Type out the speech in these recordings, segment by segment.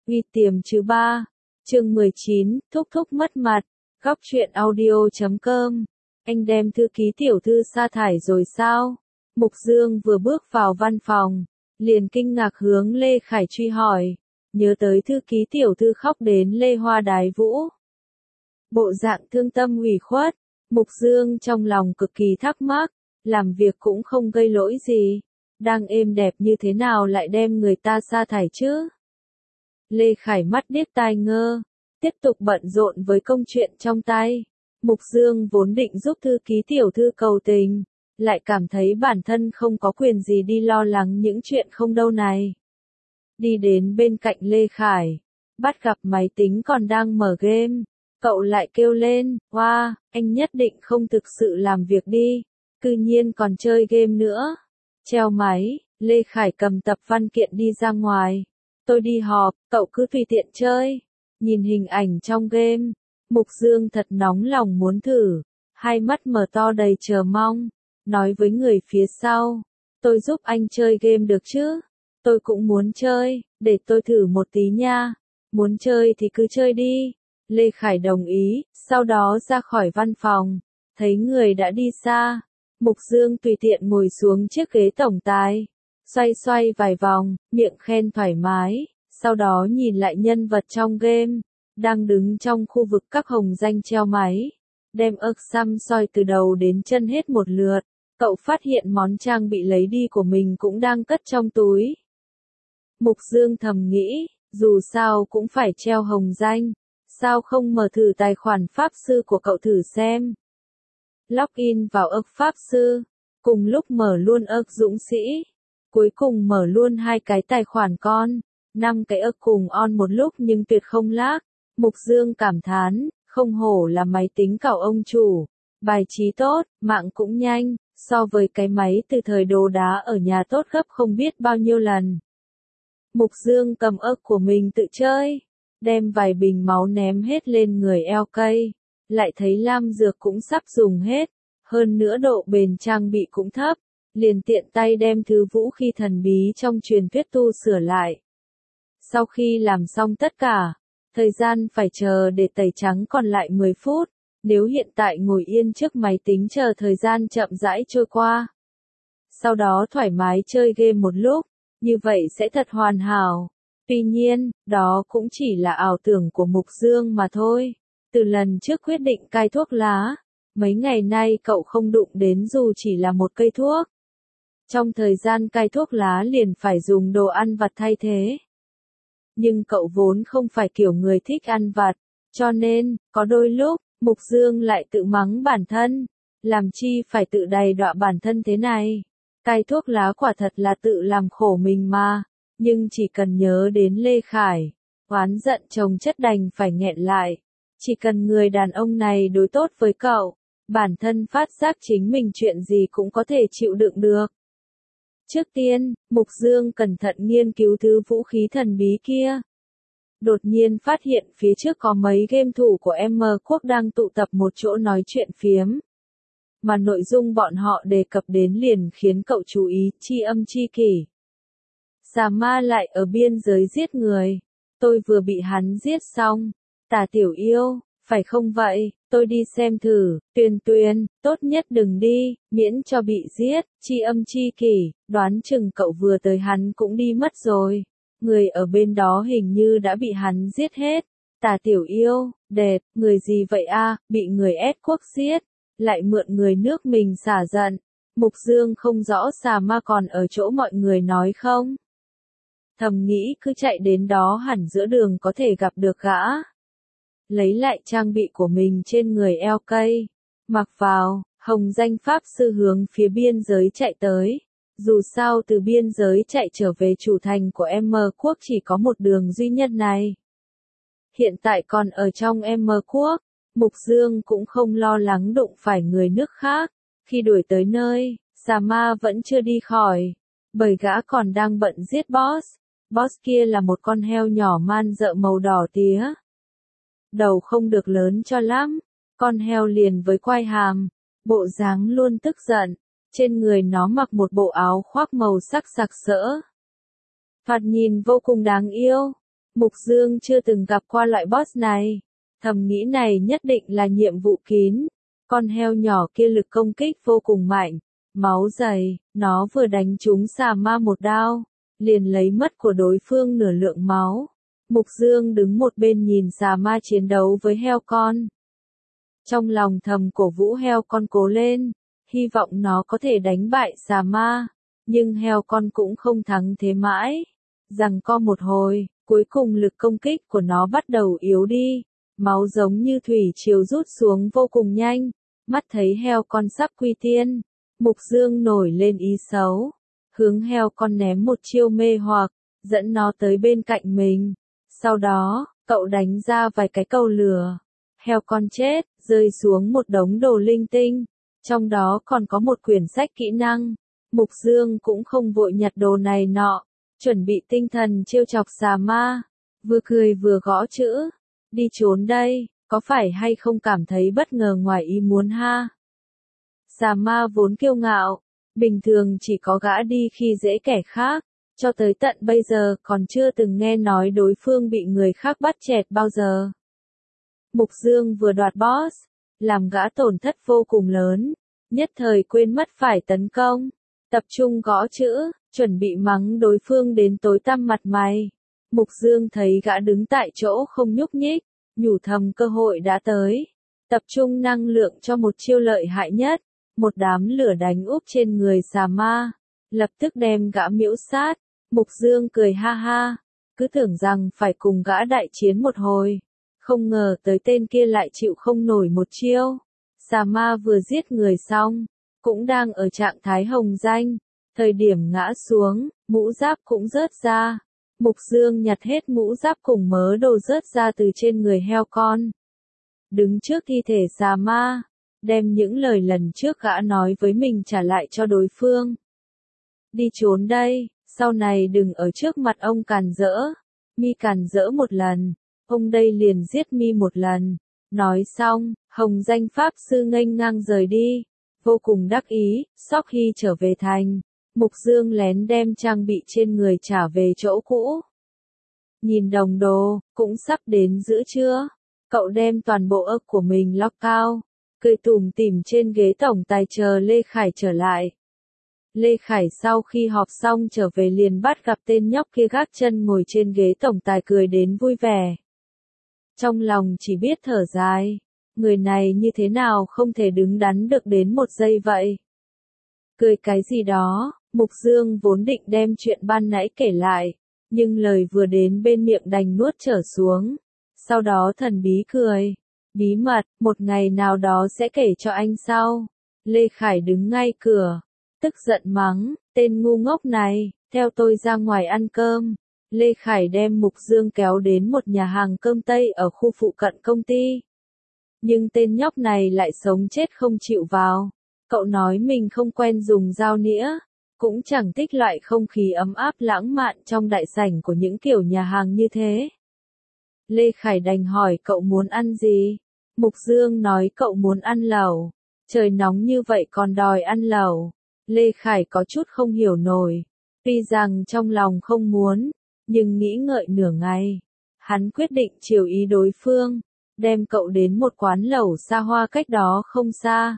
Uy tiềm chứ ba. Chương 19, thúc thúc mất mặt. Góc truyện audio.com. Anh đem thư ký tiểu thư sa thải rồi sao? Mục Dương vừa bước vào văn phòng, liền kinh ngạc hướng Lê Khải truy hỏi, nhớ tới thư ký tiểu thư khóc đến lê hoa đái vũ. Bộ dạng thương tâm ủy khuất, Mục Dương trong lòng cực kỳ thắc mắc, làm việc cũng không gây lỗi gì, đang êm đẹp như thế nào lại đem người ta sa thải chứ? Lê Khải mắt điếc tai ngơ, tiếp tục bận rộn với công chuyện trong tay. Mục Dương vốn định giúp thư ký tiểu thư cầu tình, lại cảm thấy bản thân không có quyền gì đi lo lắng những chuyện không đâu này. Đi đến bên cạnh Lê Khải, bắt gặp máy tính còn đang mở game, cậu lại kêu lên, wow, anh nhất định không thực sự làm việc đi, cư nhiên còn chơi game nữa. Treo máy, Lê Khải cầm tập văn kiện đi ra ngoài. Tôi đi họp, cậu cứ tùy tiện chơi. Nhìn hình ảnh trong game, Mục Dương thật nóng lòng muốn thử, hai mắt mở to đầy chờ mong, nói với người phía sau, tôi giúp anh chơi game được chứ? Tôi cũng muốn chơi, để tôi thử một tí nha. Muốn chơi thì cứ chơi đi. Lê Khải đồng ý, sau đó ra khỏi văn phòng, thấy người đã đi xa. Mục Dương tùy tiện ngồi xuống chiếc ghế tổng tài, xoay xoay vài vòng, miệng khen thoải mái, sau đó nhìn lại nhân vật trong game, đang đứng trong khu vực các hồng danh treo máy, đem ức xăm soi từ đầu đến chân hết một lượt. Cậu phát hiện món trang bị lấy đi của mình cũng đang cất trong túi. Mục Dương thầm nghĩ, dù sao cũng phải treo hồng danh, sao không mở thử tài khoản pháp sư của cậu thử xem. Login vào ức pháp sư, cùng lúc mở luôn ức dũng sĩ, cuối cùng mở luôn hai cái tài khoản con, 5 cái ức cùng on một lúc nhưng tuyệt không lag. Mục Dương cảm thán, không hổ là máy tính cậu ông chủ, bài trí tốt, mạng cũng nhanh, so với cái máy từ thời đồ đá ở nhà tốt gấp không biết bao nhiêu lần. Mục Dương cầm ức của mình tự chơi, đem vài bình máu ném hết lên người LK, lại thấy lam dược cũng sắp dùng hết, hơn nữa độ bền trang bị cũng thấp, liền tiện tay đem thứ vũ khí thần bí trong truyền thuyết tu sửa lại. Sau khi làm xong tất cả, thời gian phải chờ để tẩy trắng còn lại 10 phút, nếu hiện tại ngồi yên trước máy tính chờ thời gian chậm rãi trôi qua. Sau đó thoải mái chơi game một lúc, như vậy sẽ thật hoàn hảo. Tuy nhiên, đó cũng chỉ là ảo tưởng của Mục Dương mà thôi. Từ lần trước quyết định cai thuốc lá, mấy ngày nay cậu không đụng đến dù chỉ là một cây thuốc. Trong thời gian cai thuốc lá liền phải dùng đồ ăn vặt thay thế. Nhưng cậu vốn không phải kiểu người thích ăn vặt, cho nên, có đôi lúc, Mục Dương lại tự mắng bản thân, làm chi phải tự đày đọa bản thân thế này. Cai thuốc lá quả thật là tự làm khổ mình mà, nhưng chỉ cần nhớ đến Lê Khải, oán giận chồng chất đành phải nghẹn lại. Chỉ cần người đàn ông này đối tốt với cậu, bản thân phát giác chính mình chuyện gì cũng có thể chịu đựng được. Trước tiên, Mục Dương cẩn thận nghiên cứu thứ vũ khí thần bí kia. Đột nhiên phát hiện phía trước có mấy game thủ của M Quốc đang tụ tập một chỗ nói chuyện phiếm. Mà nội dung bọn họ đề cập đến liền khiến cậu chú ý, tri âm tri kỷ. Xà ma lại ở biên giới giết người. Tôi vừa bị hắn giết xong. Tả tiểu yêu, phải không vậy, tôi đi xem thử. Tuyền, tốt nhất đừng đi, miễn cho bị giết. Tri âm tri kỷ, đoán chừng cậu vừa tới hắn cũng đi mất rồi. Người ở bên đó hình như đã bị hắn giết hết. Tả tiểu yêu, đẹp, người gì vậy a, bị người ép quốc giết, lại mượn người nước mình xả giận. Mục Dương không rõ xà ma còn ở chỗ mọi người nói không. Thầm nghĩ cứ chạy đến đó hẳn giữa đường có thể gặp được gã. Lấy lại trang bị của mình trên người LK, mặc vào, hồng danh pháp sư hướng phía biên giới chạy tới. Dù sao từ biên giới chạy trở về chủ thành của M Quốc chỉ có một đường duy nhất này. Hiện tại còn ở trong M Quốc, Mục Dương cũng không lo lắng đụng phải người nước khác. Khi đuổi tới nơi, xà ma vẫn chưa đi khỏi, bởi gã còn đang bận giết boss. Boss kia là một con heo nhỏ man rợ màu đỏ tía. Đầu không được lớn cho lắm, con heo liền với quai hàm, bộ dáng luôn tức giận. Trên người nó mặc một bộ áo khoác màu sắc sặc sỡ. Thoạt nhìn vô cùng đáng yêu. Mục Dương chưa từng gặp qua loại boss này. Thầm nghĩ này nhất định là nhiệm vụ kín. Con heo nhỏ kia lực công kích vô cùng mạnh. Máu dày, nó vừa đánh trúng xà ma một đao. Liền lấy mất của đối phương nửa lượng máu. Mục Dương đứng một bên nhìn xà ma chiến đấu với heo con. Trong lòng thầm cổ vũ heo con cố lên. Hy vọng nó có thể đánh bại xà ma. Nhưng heo con cũng không thắng thế mãi. Giằng co một hồi, cuối cùng lực công kích của nó bắt đầu yếu đi. Máu giống như thủy triều rút xuống vô cùng nhanh. Mắt thấy heo con sắp quy tiên. Mục Dương nổi lên ý xấu. Hướng heo con ném một chiêu mê hoặc, dẫn nó tới bên cạnh mình. Sau đó, cậu đánh ra vài cái cầu lửa. Heo con chết, rơi xuống một đống đồ linh tinh. Trong đó còn có một quyển sách kỹ năng. Mục Dương cũng không vội nhặt đồ này nọ. Chuẩn bị tinh thần trêu chọc xà ma. Vừa cười vừa gõ chữ. Đi trốn đây, có phải hay không cảm thấy bất ngờ ngoài ý muốn ha? Xà ma vốn kiêu ngạo. Bình thường chỉ có gã đi khi dễ kẻ khác. Cho tới tận bây giờ còn chưa từng nghe nói đối phương bị người khác bắt chẹt bao giờ. Mục Dương vừa đoạt boss, làm gã tổn thất vô cùng lớn. Nhất thời quên mất phải tấn công. Tập trung gõ chữ, chuẩn bị mắng đối phương đến tối tăm mặt mày. Mục Dương thấy gã đứng tại chỗ không nhúc nhích, nhủ thầm cơ hội đã tới. Tập trung năng lượng cho một chiêu lợi hại nhất. Một đám lửa đánh úp trên người xà ma. Lập tức đem gã miễu sát. Mục Dương cười ha ha. Cứ tưởng rằng phải cùng gã đại chiến một hồi. Không ngờ tới tên kia lại chịu không nổi một chiêu. Xà ma vừa giết người xong. Cũng đang ở trạng thái hồng danh. Thời điểm ngã xuống, mũ giáp cũng rớt ra. Mục Dương nhặt hết mũ giáp cùng mớ đồ rớt ra từ trên người heo con. Đứng trước thi thể xà ma. Đem những lời lần trước gã nói với mình trả lại cho đối phương. Đi trốn đây, sau này đừng ở trước mặt ông càn rỡ. Mi càn rỡ một lần, ông đây liền giết mi một lần. Nói xong, hồng danh pháp sư nghênh ngang rời đi. Vô cùng đắc ý, sau khi trở về thành. Mục Dương lén đem trang bị trên người trả về chỗ cũ. Nhìn đồng đồ, cũng sắp đến giữa trưa. Cậu đem toàn bộ ức của mình lock cao. Cười tủm tỉm trên ghế tổng tài chờ Lê Khải trở lại. Lê Khải sau khi họp xong trở về liền bắt gặp tên nhóc kia gác chân ngồi trên ghế tổng tài cười đến vui vẻ. Trong lòng chỉ biết thở dài, người này như thế nào không thể đứng đắn được đến một giây vậy. Cười cái gì đó, Mục Dương vốn định đem chuyện ban nãy kể lại, nhưng lời vừa đến bên miệng đành nuốt trở xuống. Sau đó thần bí cười. Bí mật, một ngày nào đó sẽ kể cho anh sau. Lê Khải đứng ngay cửa, tức giận mắng, tên ngu ngốc này, theo tôi ra ngoài ăn cơm. Lê Khải đem Mục Dương kéo đến một nhà hàng cơm Tây ở khu phụ cận công ty. Nhưng tên nhóc này lại sống chết không chịu vào. Cậu nói mình không quen dùng dao nĩa, cũng chẳng thích loại không khí ấm áp lãng mạn trong đại sảnh của những kiểu nhà hàng như thế. Lê Khải đành hỏi cậu muốn ăn gì? Mục Dương nói cậu muốn ăn lẩu. Trời nóng như vậy còn đòi ăn lẩu. Lê Khải có chút không hiểu nổi. Tuy rằng trong lòng không muốn, nhưng nghĩ ngợi nửa ngày. Hắn quyết định chiều ý đối phương, đem cậu đến một quán lẩu xa hoa cách đó không xa.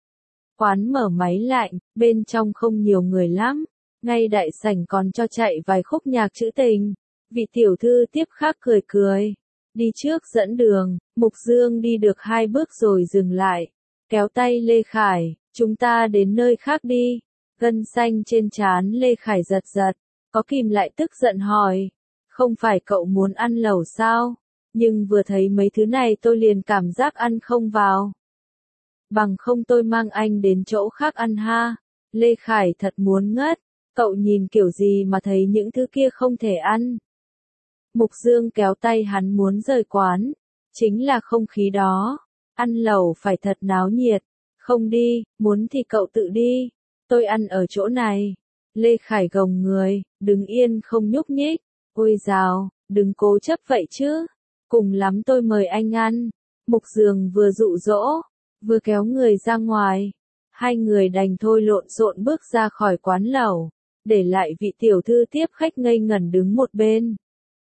Quán mở máy lạnh, bên trong không nhiều người lắm. Ngay đại sảnh còn cho chạy vài khúc nhạc trữ tình. Vị tiểu thư tiếp khác cười cười. Đi trước dẫn đường, Mục Dương đi được 2 bước rồi dừng lại. Kéo tay Lê Khải, chúng ta đến nơi khác đi. Gân xanh trên trán Lê Khải giật giật. Có kìm lại tức giận hỏi. Không phải cậu muốn ăn lẩu sao? Nhưng vừa thấy mấy thứ này tôi liền cảm giác ăn không vào. Bằng không tôi mang anh đến chỗ khác ăn ha. Lê Khải thật muốn ngất. Cậu nhìn kiểu gì mà thấy những thứ kia không thể ăn. Mục Dương kéo tay hắn muốn rời quán. Chính là không khí đó. Ăn lẩu phải thật náo nhiệt. Không đi, muốn thì cậu tự đi. Tôi ăn ở chỗ này. Lê Khải gồng người, đứng yên không nhúc nhích. Ôi dào, đừng cố chấp vậy chứ. Cùng lắm tôi mời anh ăn. Mục Dương vừa dụ dỗ, vừa kéo người ra ngoài. Hai người đành thôi lộn xộn bước ra khỏi quán lẩu. Để lại vị tiểu thư tiếp khách ngây ngẩn đứng một bên.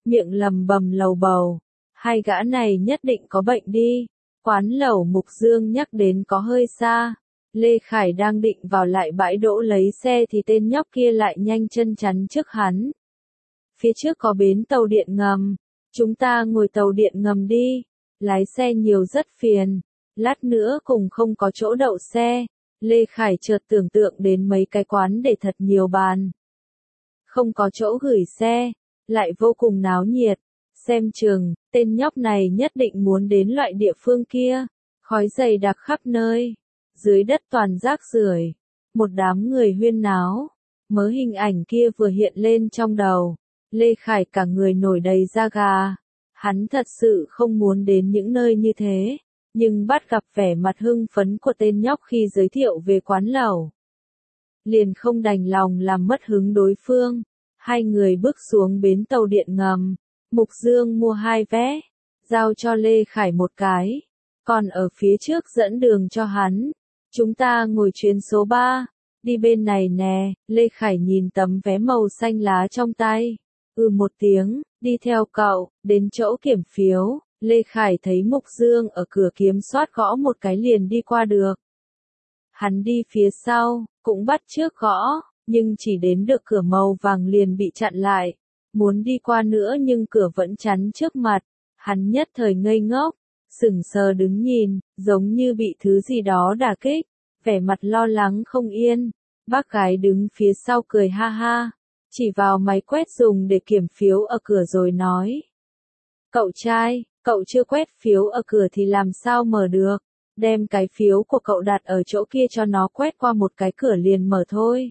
miệng lầm bầm lầu bầu. Hai gã này nhất định có bệnh đi. Quán lẩu Mục Dương nhắc đến có hơi xa. Lê Khải đang định vào lại bãi đỗ lấy xe thì tên nhóc kia lại nhanh chân chắn trước hắn. Phía trước có bến tàu điện ngầm. Chúng ta ngồi tàu điện ngầm đi. Lái xe nhiều rất phiền. Lát nữa cùng không có chỗ đậu xe. Lê Khải chợt tưởng tượng đến mấy cái quán để thật nhiều bàn. Không có chỗ gửi xe. Lại vô cùng náo nhiệt. Xem chừng, tên nhóc này nhất định muốn đến loại địa phương kia. Khói dày đặc khắp nơi. Dưới đất toàn rác rưởi. Một đám người huyên náo. Mớ hình ảnh kia vừa hiện lên trong đầu. Lê Khải cả người nổi đầy da gà. Hắn thật sự không muốn đến những nơi như thế. Nhưng bắt gặp vẻ mặt hưng phấn của tên nhóc khi giới thiệu về quán lẩu. Liền không đành lòng làm mất hứng đối phương. Hai người bước xuống bến tàu điện ngầm. Mục Dương mua 2 vé. Giao cho Lê Khải một cái. Còn ở phía trước dẫn đường cho hắn. Chúng ta ngồi chuyến số 3. Đi bên này nè. Lê Khải nhìn tấm vé màu xanh lá trong tay. Một tiếng, đi theo cậu, đến chỗ kiểm phiếu. Lê Khải thấy Mục Dương ở cửa kiểm soát gõ một cái liền đi qua được. Hắn đi phía sau, cũng bắt chước gõ, nhưng chỉ đến được cửa màu vàng liền bị chặn lại. Muốn đi qua nữa nhưng cửa vẫn chắn trước mặt. Hắn nhất thời ngây ngốc, sững sờ đứng nhìn, giống như bị thứ gì đó đả kích, vẻ mặt lo lắng không yên. Bác gái đứng phía sau cười ha ha, chỉ vào máy quét dùng để kiểm phiếu ở cửa rồi nói. Cậu trai, cậu chưa quét phiếu ở cửa thì làm sao mở được, đem cái phiếu của cậu đặt ở chỗ kia cho nó quét qua một cái cửa liền mở thôi.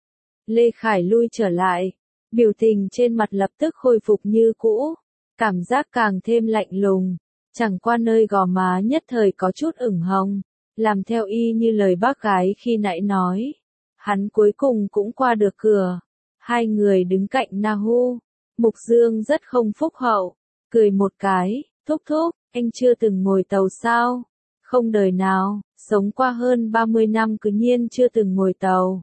Lê Khải lui trở lại, biểu tình trên mặt lập tức khôi phục như cũ, cảm giác càng thêm lạnh lùng, chẳng qua nơi gò má nhất thời có chút ửng hồng, làm theo y như lời bác gái khi nãy nói. Hắn cuối cùng cũng qua được cửa. Hai người đứng cạnh Nahu. Mục Dương rất không phúc hậu, cười một cái, thúc thúc, anh chưa từng ngồi tàu sao? Không đời nào, sống qua hơn 30 năm cứ nhiên chưa từng ngồi tàu.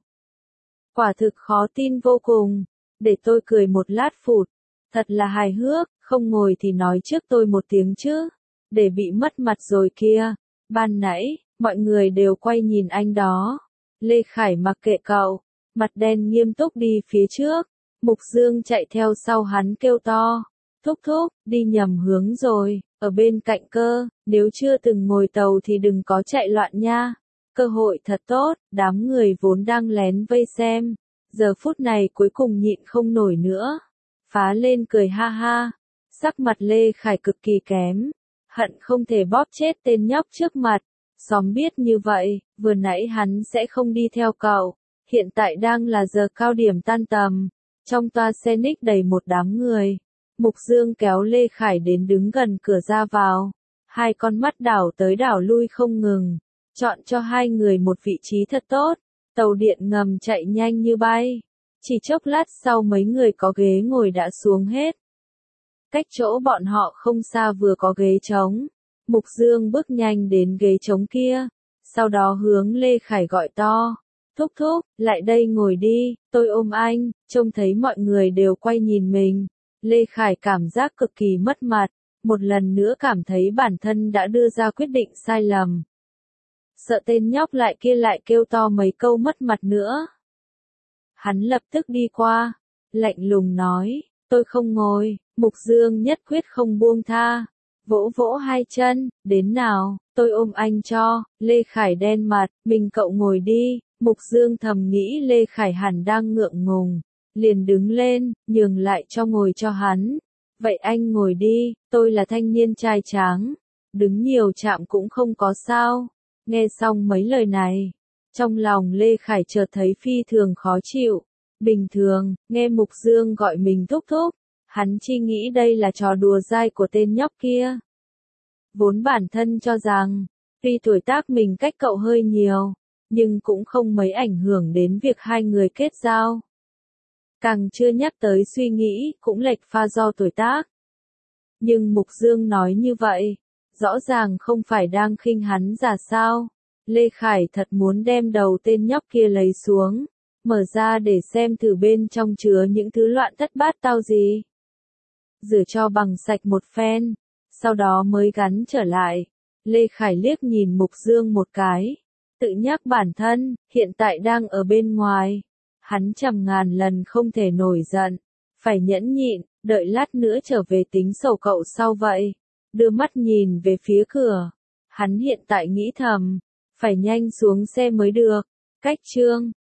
Quả thực khó tin vô cùng, để tôi cười một lát phụt, thật là hài hước, không ngồi thì nói trước tôi một tiếng chứ, để bị mất mặt rồi kia. Ban nãy, mọi người đều quay nhìn anh đó. Lê Khải mặc kệ cậu, mặt đen nghiêm túc đi phía trước. Mục Dương chạy theo sau hắn kêu to, thúc thúc, đi nhầm hướng rồi, ở bên cạnh cơ, nếu chưa từng ngồi tàu thì đừng có chạy loạn nha. Cơ hội thật tốt, đám người vốn đang lén vây xem, giờ phút này cuối cùng nhịn không nổi nữa. Phá lên cười ha ha, sắc mặt Lê Khải cực kỳ kém, hận không thể bóp chết tên nhóc trước mặt. Xóm biết như vậy, vừa nãy hắn sẽ không đi theo cậu, hiện tại đang là giờ cao điểm tan tầm. Trong toa xe Nick đầy một đám người, Mục Dương kéo Lê Khải đến đứng gần cửa ra vào, hai con mắt đảo tới đảo lui không ngừng, chọn cho hai người một vị trí thật tốt. Tàu điện ngầm chạy nhanh như bay, chỉ chốc lát sau mấy người có ghế ngồi đã xuống hết. Cách chỗ bọn họ không xa vừa có ghế trống, Mục Dương bước nhanh đến ghế trống kia, sau đó hướng Lê Khải gọi to. Thúc thúc, lại đây ngồi đi, tôi ôm anh. Trông thấy mọi người đều quay nhìn mình, Lê Khải cảm giác cực kỳ mất mặt, một lần nữa cảm thấy bản thân đã đưa ra quyết định sai lầm. Sợ tên nhóc lại kia lại kêu to mấy câu mất mặt nữa. Hắn lập tức đi qua, lạnh lùng nói, tôi không ngồi. Mục Dương nhất quyết không buông tha, vỗ vỗ hai chân, đến nào, tôi ôm anh cho. Lê Khải đen mặt, mình cậu ngồi đi. Mục Dương thầm nghĩ Lê Khải hẳn đang ngượng ngùng, liền đứng lên, nhường lại cho ngồi cho hắn. Vậy anh ngồi đi, tôi là thanh niên trai tráng, đứng nhiều chạm cũng không có sao. Nghe xong mấy lời này, trong lòng Lê Khải chợt thấy phi thường khó chịu. Bình thường, nghe Mục Dương gọi mình thúc thúc, hắn chỉ nghĩ đây là trò đùa dai của tên nhóc kia. Vốn bản thân cho rằng, tuy tuổi tác mình cách cậu hơi nhiều, nhưng cũng không mấy ảnh hưởng đến việc hai người kết giao. Càng chưa nhắc tới suy nghĩ cũng lệch pha do tuổi tác. Nhưng Mục Dương nói như vậy, rõ ràng không phải đang khinh hắn giả sao. Lê Khải thật muốn đem đầu tên nhóc kia lấy xuống, mở ra để xem thử bên trong chứa những thứ loạn thất bát tao gì. rửa cho bằng sạch một phen, sau đó mới gắn trở lại. Lê Khải liếc nhìn Mục Dương một cái, tự nhắc bản thân, hiện tại đang ở bên ngoài. Hắn trăm ngàn lần không thể nổi giận, phải nhẫn nhịn, đợi lát nữa trở về tính sổ cậu sau vậy. Đưa mắt nhìn về phía cửa, hắn hiện tại nghĩ thầm, phải nhanh xuống xe mới được. Cách Trương